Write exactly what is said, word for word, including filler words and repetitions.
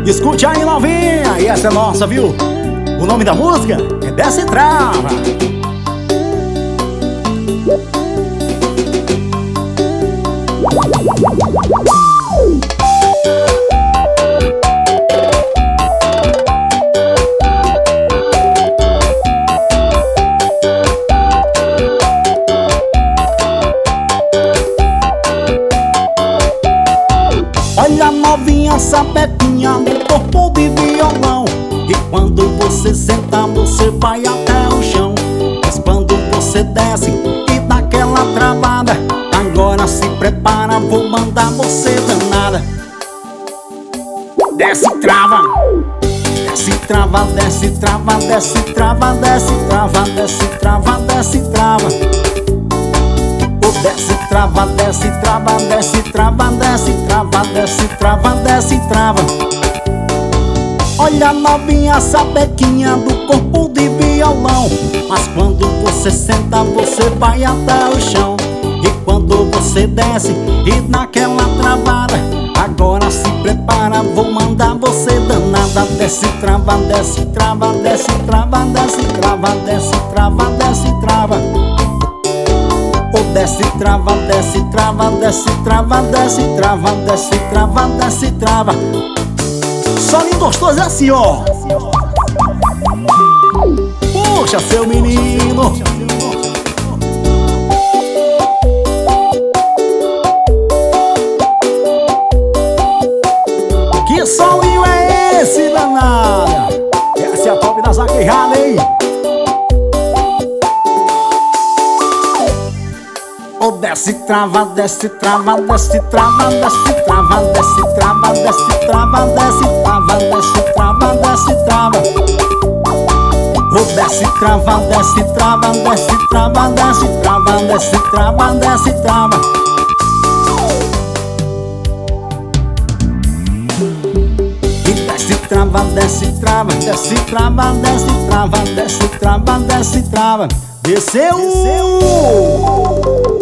Escute aí, novinha, e essa é nossa, viu? O nome da música é Desce e Trava. Olha, novinha, sapequinha no corpo de violão. E quando você senta, você vai até o chão. Mas quando você desce e dá aquela travada, agora se prepara, vou mandar você danada. Desce e trava, desce e trava, desce e trava, desce e trava, desce e trava, desce e trava, desce e trava. Desce, trava, desce, trava, desce, trava, desce, trava, desce, trava, desce, trava. Olha, novinha, sapequinha do corpo de violão. Mas quando você senta, você vai até o chão. E quando você desce e naquela travada, agora se prepara, vou mandar você danada. Desce, trava, desce, trava, desce, trava, desce, trava, desce, trava, desce, trava. Desce, trava, desce, trava, desce, trava, desce, trava, desce, trava, desce, trava. Solinho gostoso é assim, ó. Puxa, seu menino. Que solinho é esse, danada? Essa é a top da zagueirada, hein? Desce, trava, desce, trava, desce, trava, desce, trava, desce, trava, desce, trava, desce, trava, desce, trava, desce, trava. Desce, trava, desce, trava, desce, trava, desce, trava, desce, trava, desce, trava. E desce, trava, desce, trava, desce, trava, desce, trava, desce, trava, desce, trava. Desceu!